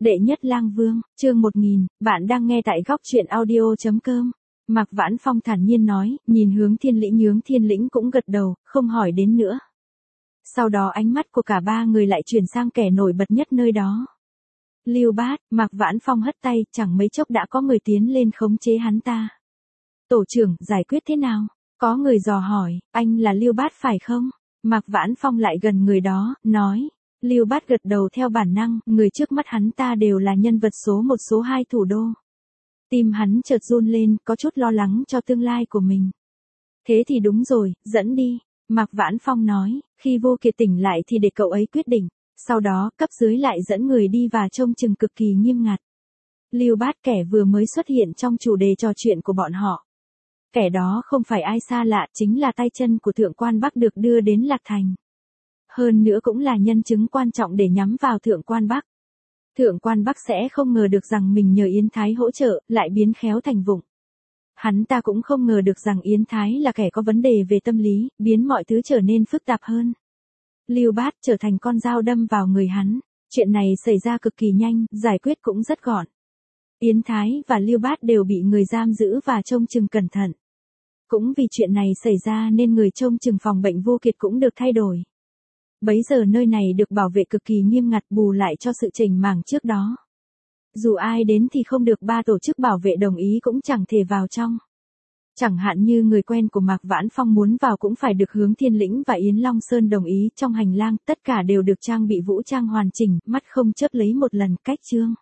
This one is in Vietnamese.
Đệ nhất lang vương, chương 1000, bạn đang nghe tại góc truyện audio.com. Mạc Vãn Phong thản nhiên nói, nhìn hướng Thiên Lĩnh cũng gật đầu, không hỏi đến nữa. Sau đó ánh mắt của cả ba người lại chuyển sang kẻ nổi bật nhất nơi đó. Lưu Bát, Mạc Vãn Phong hất tay, chẳng mấy chốc đã có người tiến lên khống chế hắn ta. Tổ trưởng, giải quyết thế nào? Có người dò hỏi, anh là Lưu Bát phải không? Mạc Vãn Phong lại gần người đó, nói. Lưu Bát gật đầu theo bản năng, người trước mắt hắn ta đều là nhân vật số 1 số 2 thủ đô. Tim hắn chợt run lên, có chút lo lắng cho tương lai của mình. Thế thì đúng rồi, dẫn đi. Mạc Vãn Phong nói, khi Vô Kiệt tỉnh lại thì để cậu ấy quyết định. Sau đó, cấp dưới lại dẫn người đi và trông chừng cực kỳ nghiêm ngặt. Lưu Bát kẻ vừa mới xuất hiện trong chủ đề trò chuyện của bọn họ. Kẻ đó không phải ai xa lạ, chính là tay chân của Thượng Quan Bắc được đưa đến Lạc Thành. Hơn nữa cũng là nhân chứng quan trọng để nhắm vào Thượng Quan Bắc. Thượng Quan Bắc sẽ không ngờ được rằng mình nhờ Yến Thái hỗ trợ, lại biến khéo thành vụng. Hắn ta cũng không ngờ được rằng Yến Thái là kẻ có vấn đề về tâm lý, biến mọi thứ trở nên phức tạp hơn. Lưu Bát trở thành con dao đâm vào người hắn. Chuyện này xảy ra cực kỳ nhanh, giải quyết cũng rất gọn. Yến Thái và Lưu Bát đều bị người giam giữ và trông chừng cẩn thận. Cũng vì chuyện này xảy ra nên người trông chừng phòng bệnh Vô Kiệt cũng được thay đổi. Bấy giờ nơi này được bảo vệ cực kỳ nghiêm ngặt, bù lại cho sự chỉnh mảng trước đó. Dù ai đến thì không được ba tổ chức bảo vệ đồng ý cũng chẳng thể vào trong. Chẳng hạn như người quen của Mạc Vãn Phong muốn vào cũng phải được Hướng Thiên Lĩnh và Yến Long Sơn đồng ý. Trong hành lang tất cả đều được trang bị vũ trang hoàn chỉnh, mắt không chớp lấy một lần, cách chương.